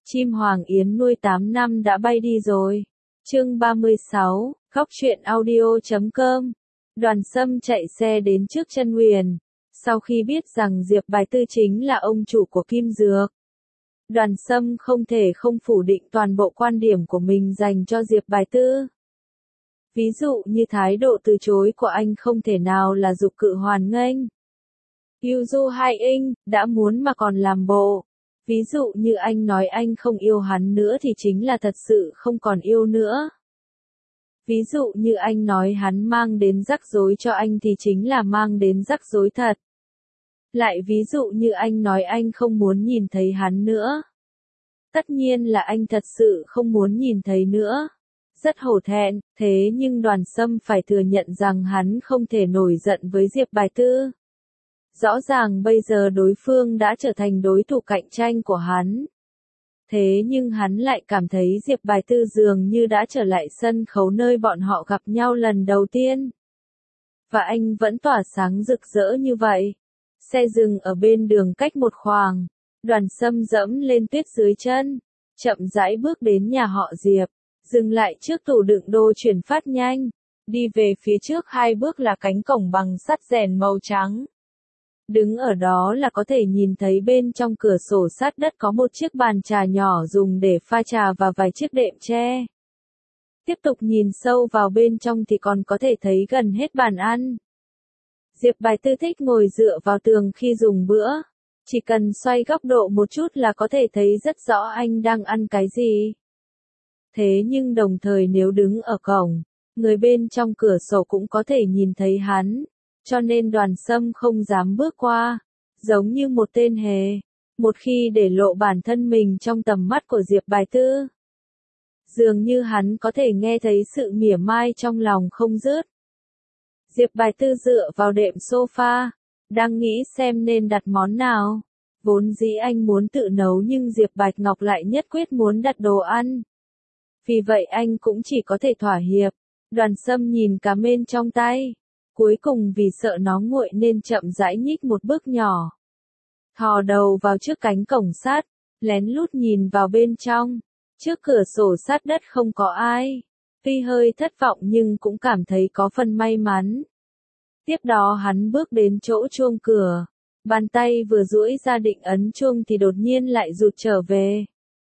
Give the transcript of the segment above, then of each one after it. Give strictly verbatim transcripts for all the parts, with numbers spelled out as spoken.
Chim Hoàng Yến nuôi tám năm đã bay đi rồi. Chương ba mươi sáu, góc truyện audio chấm com. Đoàn Sâm chạy xe đến trước Chân Nguyền. Sau khi biết rằng Diệp Bài Tư chính là ông chủ của Kim Dược, Đoàn Sâm không thể không phủ định toàn bộ quan điểm của mình dành cho Diệp Bài Tư. Ví dụ như thái độ từ chối của anh không thể nào là dục cự hoan nghênh. Yêu Du Hai Inh, đã muốn mà còn làm bộ. Ví dụ như anh nói anh không yêu hắn nữa thì chính là thật sự không còn yêu nữa. Ví dụ như anh nói hắn mang đến rắc rối cho anh thì chính là mang đến rắc rối thật. Lại ví dụ như anh nói anh không muốn nhìn thấy hắn nữa. Tất nhiên là anh thật sự không muốn nhìn thấy nữa. Rất hổ thẹn, thế nhưng Đoàn Sâm phải thừa nhận rằng hắn không thể nổi giận với Diệp Bài Tư. Rõ ràng bây giờ đối phương đã trở thành đối thủ cạnh tranh của hắn. Thế nhưng hắn lại cảm thấy Diệp Bài Tư dường như đã trở lại sân khấu nơi bọn họ gặp nhau lần đầu tiên. Và anh vẫn tỏa sáng rực rỡ như vậy. Xe dừng ở bên đường cách một khoảng. Đoàn Sâm dẫm lên tuyết dưới chân. Chậm rãi bước đến nhà họ Diệp. Dừng lại trước tủ đựng đồ chuyển phát nhanh. Đi về phía trước hai bước là cánh cổng bằng sắt rèn màu trắng. Đứng ở đó là có thể nhìn thấy bên trong cửa sổ sát đất có một chiếc bàn trà nhỏ dùng để pha trà và vài chiếc đệm tre. Tiếp tục nhìn sâu vào bên trong thì còn có thể thấy gần hết bàn ăn. Diệp Bài Tư thích ngồi dựa vào tường khi dùng bữa. Chỉ cần xoay góc độ một chút là có thể thấy rất rõ anh đang ăn cái gì. Thế nhưng đồng thời nếu đứng ở cổng, người bên trong cửa sổ cũng có thể nhìn thấy hắn. Cho nên Đoàn Sâm không dám bước qua, giống như một tên hề, một khi để lộ bản thân mình trong tầm mắt của Diệp Bài Tư. Dường như hắn có thể nghe thấy sự mỉa mai trong lòng không dứt. Diệp Bài Tư dựa vào đệm sofa, đang nghĩ xem nên đặt món nào. Vốn dĩ anh muốn tự nấu nhưng Diệp Bạch Ngọc lại nhất quyết muốn đặt đồ ăn. Vì vậy anh cũng chỉ có thể thỏa hiệp. Đoàn Sâm nhìn cá mên trong tay. Cuối cùng vì sợ nó nguội nên chậm rãi nhích một bước nhỏ. Thò đầu vào trước cánh cổng sắt, lén lút nhìn vào bên trong. Trước cửa sổ sát đất không có ai. Tuy hơi thất vọng nhưng cũng cảm thấy có phần may mắn. Tiếp đó hắn bước đến chỗ chuông cửa. Bàn tay vừa duỗi ra định ấn chuông thì đột nhiên lại rụt trở về.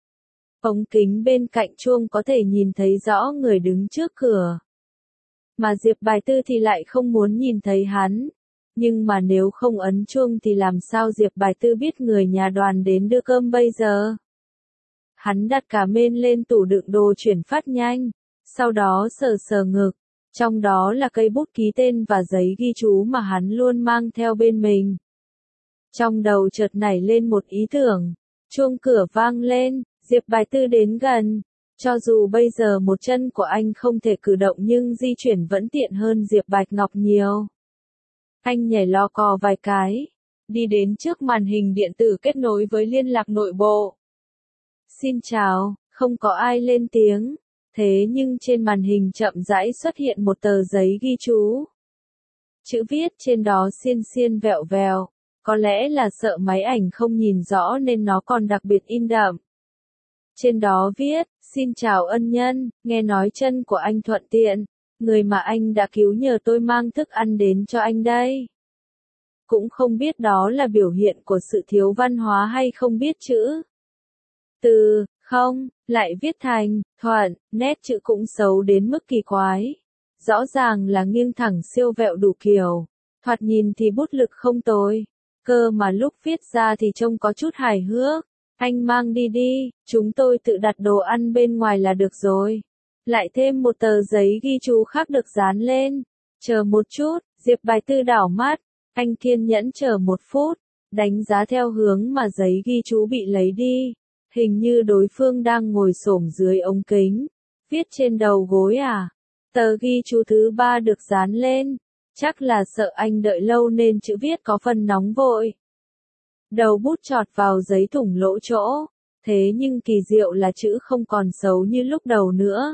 Ống kính bên cạnh chuông có thể nhìn thấy rõ người đứng trước cửa. Mà Diệp Bài Tư thì lại không muốn nhìn thấy hắn. Nhưng mà nếu không ấn chuông thì làm sao Diệp Bài Tư biết người nhà Đoàn đến đưa cơm bây giờ? Hắn đặt cả mên lên tủ đựng đồ chuyển phát nhanh. Sau đó sờ sờ ngực. Trong đó là cây bút ký tên và giấy ghi chú mà hắn luôn mang theo bên mình. Trong đầu chợt nảy lên một ý tưởng. Chuông cửa vang lên, Diệp Bài Tư đến gần. Cho dù bây giờ một chân của anh không thể cử động nhưng di chuyển vẫn tiện hơn Diệp Bạch Ngọc nhiều. Anh nhảy lò cò vài cái, đi đến trước màn hình điện tử kết nối với liên lạc nội bộ. Xin chào, không có ai lên tiếng. Thế nhưng trên màn hình chậm rãi xuất hiện một tờ giấy ghi chú. Chữ viết trên đó xiên xiên vẹo vẹo, có lẽ là sợ máy ảnh không nhìn rõ nên nó còn đặc biệt in đậm. Trên đó viết, xin chào ân nhân, nghe nói chân của anh thuận tiện, người mà anh đã cứu nhờ tôi mang thức ăn đến cho anh đây. Cũng không biết đó là biểu hiện của sự thiếu văn hóa hay không biết chữ. Từ, không, lại viết thành, thuận, nét chữ cũng xấu đến mức kỳ quái. Rõ ràng là nghiêng thẳng siêu vẹo đủ kiểu, thoạt nhìn thì bút lực không tồi, cơ mà lúc viết ra thì trông có chút hài hước. Anh mang đi đi, chúng tôi tự đặt đồ ăn bên ngoài là được rồi. Lại thêm một tờ giấy ghi chú khác được dán lên. Chờ một chút, Diệp Bài Tư đảo mắt. Anh kiên nhẫn chờ một phút, đánh giá theo hướng mà giấy ghi chú bị lấy đi. Hình như đối phương đang ngồi xổm dưới ống kính. Viết trên đầu gối à? Tờ ghi chú thứ ba được dán lên. Chắc là sợ anh đợi lâu nên chữ viết có phần nóng vội. Đầu bút chọt vào giấy thủng lỗ chỗ. Thế nhưng kỳ diệu là chữ không còn xấu như lúc đầu nữa.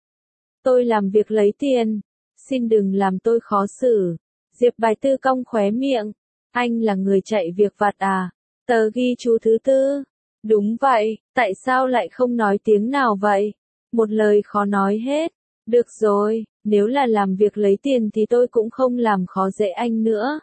Tôi làm việc lấy tiền. Xin đừng làm tôi khó xử. Diệp Bài Tư cong khóe miệng. Anh là người chạy việc vặt à? Tờ ghi chú thứ tư. Đúng vậy, tại sao lại không nói tiếng nào vậy? Một lời khó nói hết. Được rồi, nếu là làm việc lấy tiền thì tôi cũng không làm khó dễ anh nữa.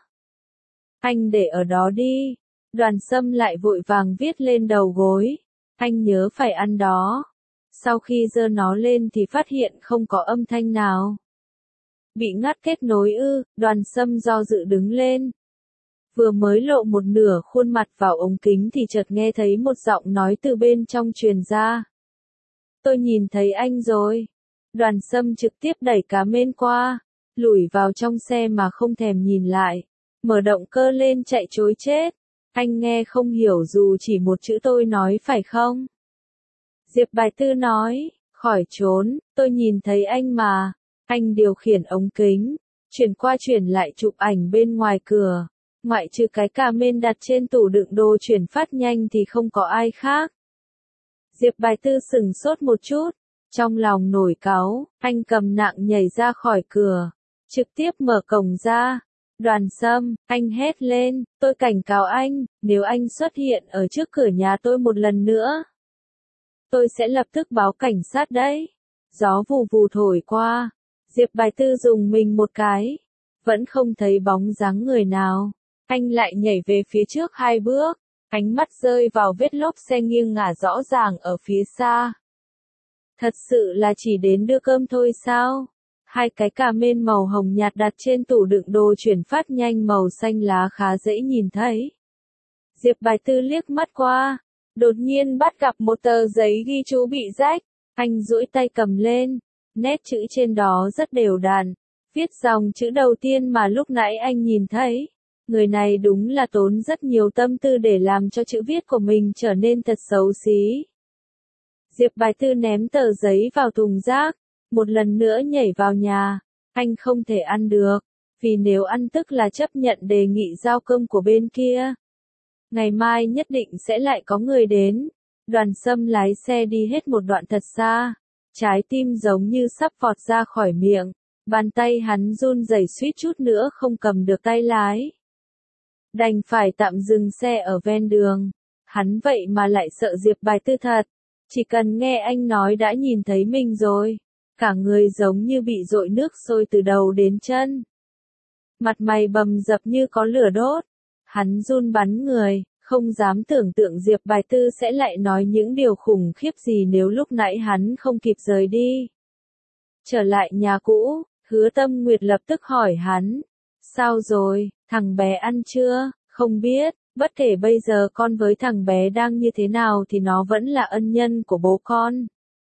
Anh để ở đó đi. Đoàn Sâm lại vội vàng viết lên đầu gối. Anh nhớ phải ăn đó. Sau khi giơ nó lên thì phát hiện không có âm thanh nào. Bị ngắt kết nối ư, Đoàn Sâm do dự đứng lên. Vừa mới lộ một nửa khuôn mặt vào ống kính thì chợt nghe thấy một giọng nói từ bên trong truyền ra. Tôi nhìn thấy anh rồi. Đoàn Sâm trực tiếp đẩy cá mên qua, lủi vào trong xe mà không thèm nhìn lại. Mở động cơ lên chạy trối chết. Anh nghe không hiểu dù chỉ một chữ tôi nói phải không? Diệp Bài Tư nói, khỏi trốn, tôi nhìn thấy anh mà. Anh điều khiển ống kính, chuyển qua chuyển lại chụp ảnh bên ngoài cửa. Ngoại trừ cái cà mên đặt trên tủ đựng đồ chuyển phát nhanh thì không có ai khác. Diệp Bài Tư sửng sốt một chút, trong lòng nổi cáu, anh cầm nặng nhảy ra khỏi cửa, trực tiếp mở cổng ra. Đoàn Sâm, anh hét lên, tôi cảnh cáo anh, nếu anh xuất hiện ở trước cửa nhà tôi một lần nữa, tôi sẽ lập tức báo cảnh sát đấy. Gió vù vù thổi qua, Diệp Bài Tư dùng mình một cái, vẫn không thấy bóng dáng người nào. Anh lại nhảy về phía trước hai bước, ánh mắt rơi vào vết lốp xe nghiêng ngả rõ ràng ở phía xa. Thật sự là chỉ đến đưa cơm thôi sao? Hai cái cà mên màu hồng nhạt đặt trên tủ đựng đồ chuyển phát nhanh màu xanh lá khá dễ nhìn thấy. Diệp Bài Tư liếc mắt qua, đột nhiên bắt gặp một tờ giấy ghi chú bị rách. Anh duỗi tay cầm lên, nét chữ trên đó rất đều đặn, viết dòng chữ đầu tiên mà lúc nãy anh nhìn thấy. Người này đúng là tốn rất nhiều tâm tư để làm cho chữ viết của mình trở nên thật xấu xí. Diệp Bài Tư ném tờ giấy vào thùng rác, một lần nữa nhảy vào nhà. Anh không thể ăn được, vì nếu ăn tức là chấp nhận đề nghị giao cơm của bên kia. Ngày mai nhất định sẽ lại có người đến. Đoàn Sâm lái xe đi hết một đoạn thật xa, trái tim giống như sắp vọt ra khỏi miệng, bàn tay hắn run rẩy suýt chút nữa không cầm được tay lái. Đành phải tạm dừng xe ở ven đường. Hắn vậy mà lại sợ Diệp Bài Tư thật. Chỉ cần nghe anh nói đã nhìn thấy mình rồi. Cả người giống như bị dội nước sôi từ đầu đến chân. Mặt mày bầm dập như có lửa đốt. Hắn run bắn người, không dám tưởng tượng Diệp Bài Tư sẽ lại nói những điều khủng khiếp gì nếu lúc nãy hắn không kịp rời đi. Trở lại nhà cũ, Hứa Tâm Nguyệt lập tức hỏi hắn. Sao rồi, thằng bé ăn chưa? Không biết, bất kể bây giờ con với thằng bé đang như thế nào thì nó vẫn là ân nhân của bố con.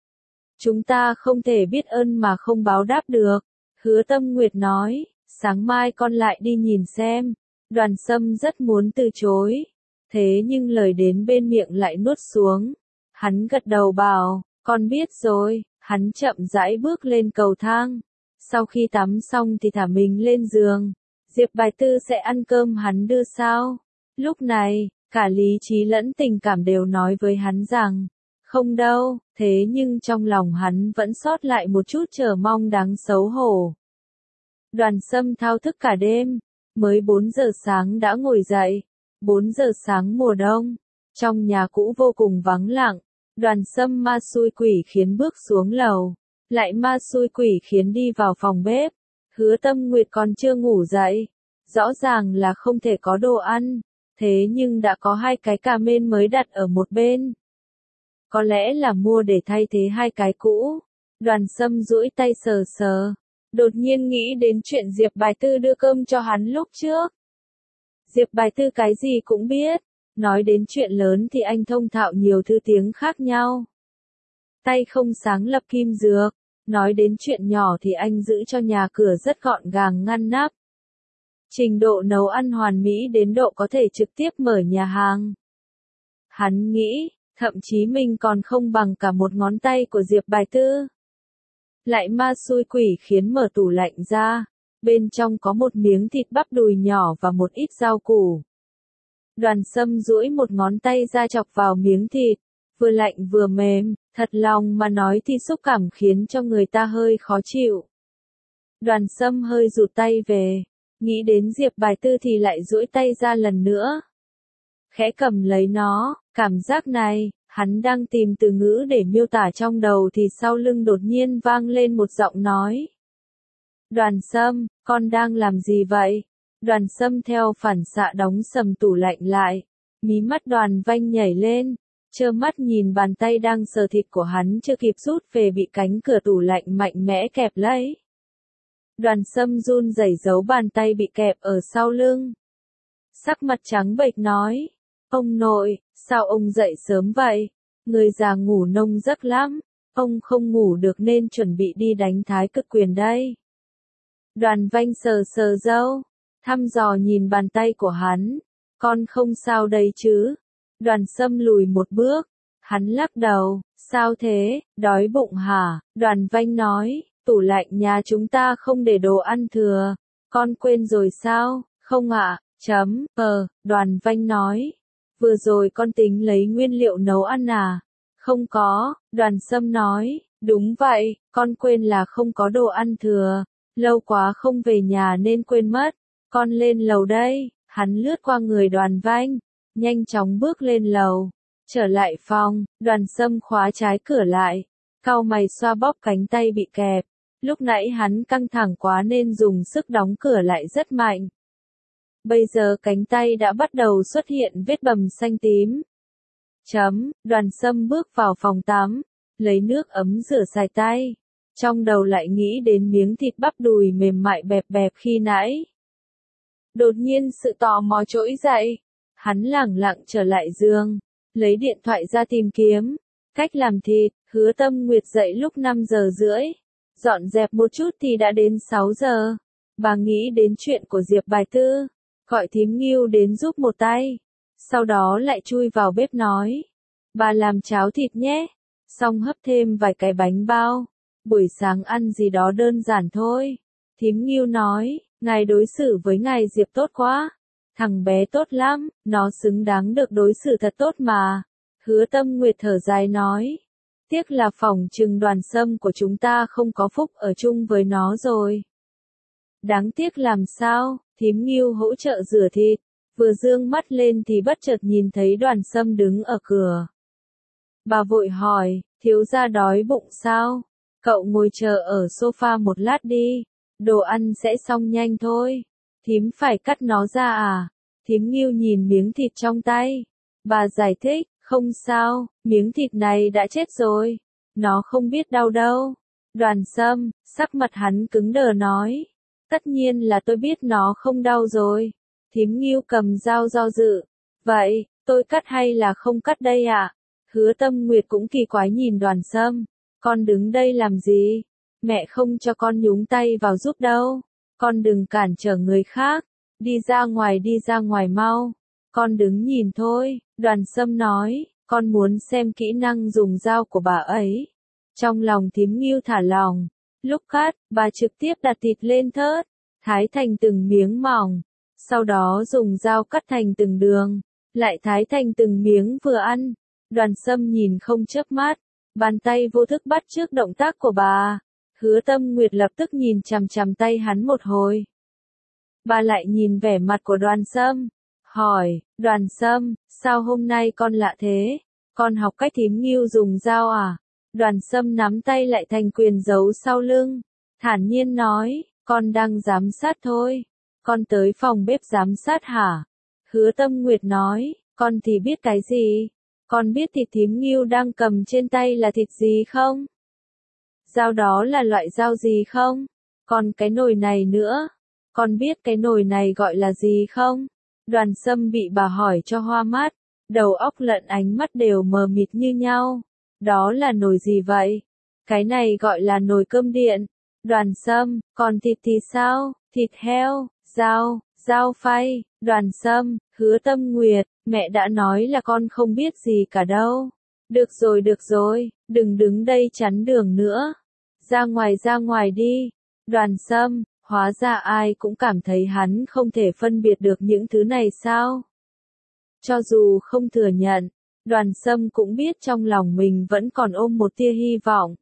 Chúng ta không thể biết ơn mà không báo đáp được. Hứa Tâm Nguyệt nói, sáng mai con lại đi nhìn xem. Đoàn Sâm rất muốn từ chối. Thế nhưng lời đến bên miệng lại nuốt xuống. Hắn gật đầu bảo, con biết rồi. Hắn chậm rãi bước lên cầu thang. Sau khi tắm xong thì thả mình lên giường. Diệp Bài Tư sẽ ăn cơm hắn đưa sao? Lúc này, cả lý trí lẫn tình cảm đều nói với hắn rằng, không đâu, thế nhưng trong lòng hắn vẫn sót lại một chút chờ mong đáng xấu hổ. Đoàn Sâm thao thức cả đêm, mới bốn giờ sáng đã ngồi dậy, bốn giờ sáng mùa đông, trong nhà cũ vô cùng vắng lặng, Đoàn Sâm ma xui quỷ khiến bước xuống lầu, lại ma xui quỷ khiến đi vào phòng bếp. Hứa Tâm Nguyệt còn chưa ngủ dậy, rõ ràng là không thể có đồ ăn, thế nhưng đã có hai cái cà mên mới đặt ở một bên. Có lẽ là mua để thay thế hai cái cũ. Đoàn Sâm duỗi tay sờ sờ, đột nhiên nghĩ đến chuyện Diệp Bài Tư đưa cơm cho hắn lúc trước. Diệp Bài Tư cái gì cũng biết, nói đến chuyện lớn thì anh thông thạo nhiều thứ tiếng khác nhau. Tay không sáng lập kim dược. Nói đến chuyện nhỏ thì anh giữ cho nhà cửa rất gọn gàng ngăn nắp. Trình độ nấu ăn hoàn mỹ đến độ có thể trực tiếp mở nhà hàng. Hắn nghĩ, thậm chí mình còn không bằng cả một ngón tay của Diệp Bài Tư. Lại ma xui quỷ khiến mở tủ lạnh ra, bên trong có một miếng thịt bắp đùi nhỏ và một ít rau củ. Đoàn Sâm duỗi một ngón tay ra chọc vào miếng thịt, vừa lạnh vừa mềm. Thật lòng mà nói thì xúc cảm khiến cho người ta hơi khó chịu. Đoàn Sâm hơi rụt tay về, nghĩ đến Diệp Bài Tư thì lại duỗi tay ra lần nữa. khẽ cầm lấy nó, cảm giác này, hắn đang tìm từ ngữ để miêu tả trong đầu thì sau lưng đột nhiên vang lên một giọng nói. Đoàn Sâm, con đang làm gì vậy? Đoàn Sâm theo phản xạ đóng sầm tủ lạnh lại, mí mắt Đoàn Vanh nhảy lên, trơ mắt nhìn bàn tay đang sờ thịt của hắn chưa kịp rút về bị cánh cửa tủ lạnh mạnh mẽ kẹp lấy. Đoàn Sâm run rẩy giấu bàn tay bị kẹp ở sau lưng. Sắc mặt trắng bệch nói, ông nội, sao ông dậy sớm vậy? Người già ngủ nông giấc lắm, ông không ngủ được nên chuẩn bị đi đánh thái cực quyền đây. Đoàn Vanh sờ sờ râu, thăm dò nhìn bàn tay của hắn, con không sao đây chứ? Đoàn Sâm lùi một bước, hắn lắc đầu, sao thế, đói bụng hả? Đoàn Vanh nói, tủ lạnh nhà chúng ta không để đồ ăn thừa, con quên rồi sao? Không ạ, chấm, ờ, Đoàn Vanh nói, vừa rồi con tính lấy nguyên liệu nấu ăn à? Không có, Đoàn Sâm nói, đúng vậy, con quên là không có đồ ăn thừa, lâu quá không về nhà nên quên mất, con lên lầu đây, hắn lướt qua người Đoàn Vanh, nhanh chóng bước lên lầu, trở lại phòng, Đoàn Sâm khóa trái cửa lại, cau mày xoa bóp cánh tay bị kẹp, lúc nãy hắn căng thẳng quá nên dùng sức đóng cửa lại rất mạnh. Bây giờ cánh tay đã bắt đầu xuất hiện vết bầm xanh tím. Chấm, Đoàn Sâm bước vào phòng tắm, lấy nước ấm rửa sạch tay. Trong đầu lại nghĩ đến miếng thịt bắp đùi mềm mại bẹp bẹp khi nãy. Đột nhiên sự tò mò trỗi dậy. Hắn lẳng lặng trở lại giường, lấy điện thoại ra tìm kiếm. Cách làm thịt, Hứa Tâm Nguyệt dậy lúc năm giờ rưỡi. Dọn dẹp một chút thì đã đến sáu giờ. Bà nghĩ đến chuyện của Diệp Bài Tư. Gọi thím Ngưu đến giúp một tay. Sau đó lại chui vào bếp nói. Bà làm cháo thịt nhé. Xong hấp thêm vài cái bánh bao. Buổi sáng ăn gì đó đơn giản thôi. Thím Ngưu nói, ngài đối xử với ngài Diệp tốt quá. Thằng bé tốt lắm, nó xứng đáng được đối xử thật tốt mà. Hứa Tâm Nguyệt thở dài nói. Tiếc là phòng trừng Đoàn Sâm của chúng ta không có phúc ở chung với nó rồi. Đáng tiếc làm sao, thím Ngưu hỗ trợ rửa thịt. Vừa dương mắt lên thì bất chợt nhìn thấy Đoàn Sâm đứng ở cửa. Bà vội hỏi, thiếu gia đói bụng sao? Cậu ngồi chờ ở sofa một lát đi, đồ ăn sẽ xong nhanh thôi. Thím phải cắt nó ra à? Thím Ngưu nhìn miếng thịt trong tay. Bà giải thích, không sao, miếng thịt này đã chết rồi. Nó không biết đau đâu. Đoàn Sâm, sắc mặt hắn cứng đờ nói. Tất nhiên là tôi biết nó không đau rồi. Thím Ngưu cầm dao do dự. Vậy, tôi cắt hay là không cắt đây ạ? À? Hứa Tâm Nguyệt cũng kỳ quái nhìn Đoàn Sâm. Con đứng đây làm gì? Mẹ không cho con nhúng tay vào giúp đâu. Con đừng cản trở người khác. Đi ra ngoài đi ra ngoài mau. Con đứng nhìn thôi. Đoàn Sâm nói, con muốn xem kỹ năng dùng dao của bà ấy. Trong lòng thím Ngưu thả lòng. Lúc cắt, bà trực tiếp đặt thịt lên thớt. Thái thành từng miếng mỏng. Sau đó dùng dao cắt thành từng đường. Lại thái thành từng miếng vừa ăn. Đoàn Sâm nhìn không chớp mắt. Bàn tay vô thức bắt chước động tác của bà. Hứa Tâm Nguyệt lập tức nhìn chằm chằm tay hắn một hồi. Bà lại nhìn vẻ mặt của Đoàn Sâm. Hỏi, Đoàn Sâm, sao hôm nay con lạ thế? Con học cách thím Ngưu dùng dao à? Đoàn Sâm nắm tay lại thành quyền giấu sau lưng. Thản nhiên nói, con đang giám sát thôi. Con tới phòng bếp giám sát hả? Hứa Tâm Nguyệt nói, con thì biết cái gì? Con biết thịt thím Ngưu đang cầm trên tay là thịt gì không? Dao đó là loại dao gì không? Còn cái nồi này nữa. Con biết cái nồi này gọi là gì không? Đoàn Sâm bị bà hỏi cho hoa mắt. Đầu óc lẫn ánh mắt đều mờ mịt như nhau. Đó là nồi gì vậy? Cái này gọi là nồi cơm điện. Đoàn Sâm, còn thịt thì sao? Thịt heo, dao, dao phay. Đoàn Sâm, Hứa Tâm Nguyệt, mẹ đã nói là con không biết gì cả đâu. Được rồi được rồi, đừng đứng đây chắn đường nữa. Ra ngoài ra ngoài đi. Đoàn Sâm, hóa ra ai cũng cảm thấy hắn không thể phân biệt được những thứ này sao? Cho dù không thừa nhận, Đoàn Sâm cũng biết trong lòng mình vẫn còn ôm một tia hy vọng.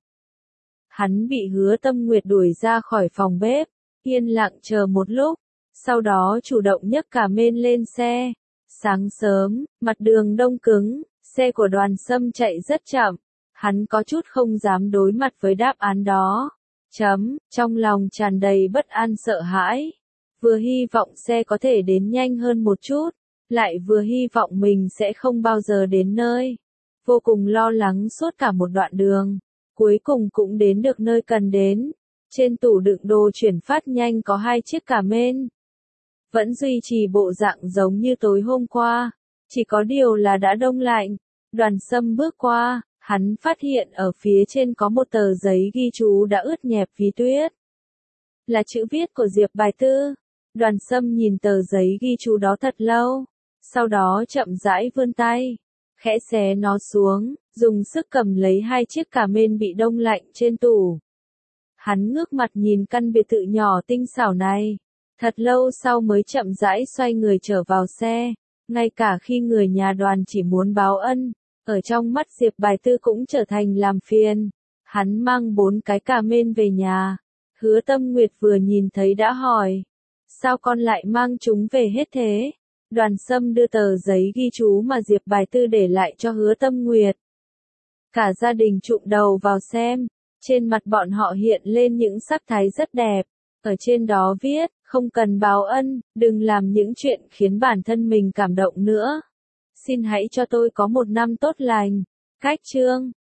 Hắn bị Hứa Tâm Nguyệt đuổi ra khỏi phòng bếp, yên lặng chờ một lúc, sau đó chủ động nhấc cả mên lên xe. Sáng sớm, mặt đường đông cứng, xe của Đoàn Sâm chạy rất chậm. Hắn có chút không dám đối mặt với đáp án đó. Chấm, trong lòng tràn đầy bất an sợ hãi. Vừa hy vọng xe có thể đến nhanh hơn một chút, lại vừa hy vọng mình sẽ không bao giờ đến nơi. Vô cùng lo lắng suốt cả một đoạn đường. Cuối cùng cũng đến được nơi cần đến. Trên tủ đựng đồ chuyển phát nhanh có hai chiếc cà mên. Vẫn duy trì bộ dạng giống như tối hôm qua. Chỉ có điều là đã đông lạnh. Đoàn Sâm bước qua, hắn phát hiện ở phía trên có một tờ giấy ghi chú đã ướt nhẹp vì tuyết. Là chữ viết của Diệp Bài Tư. Đoàn Sâm nhìn tờ giấy ghi chú đó thật lâu. Sau đó chậm rãi vươn tay. Khẽ xé nó xuống, dùng sức cầm lấy hai chiếc cà mên bị đông lạnh trên tủ. Hắn ngước mặt nhìn căn biệt thự nhỏ tinh xảo này. Thật lâu sau mới chậm rãi xoay người trở vào xe. Ngay cả khi người nhà Đoàn chỉ muốn báo ân, ở trong mắt Diệp Bài Tư cũng trở thành làm phiền. Hắn mang bốn cái cà mên về nhà. Hứa Tâm Nguyệt vừa nhìn thấy đã hỏi. Sao con lại mang chúng về hết thế? Đoàn Sâm đưa tờ giấy ghi chú mà Diệp Bài Tư để lại cho Hứa Tâm Nguyệt. Cả gia đình trụm đầu vào xem. Trên mặt bọn họ hiện lên những sắc thái rất đẹp. Ở trên đó viết, không cần báo ân, đừng làm những chuyện khiến bản thân mình cảm động nữa. Xin hãy cho tôi có một năm tốt lành. Cách chương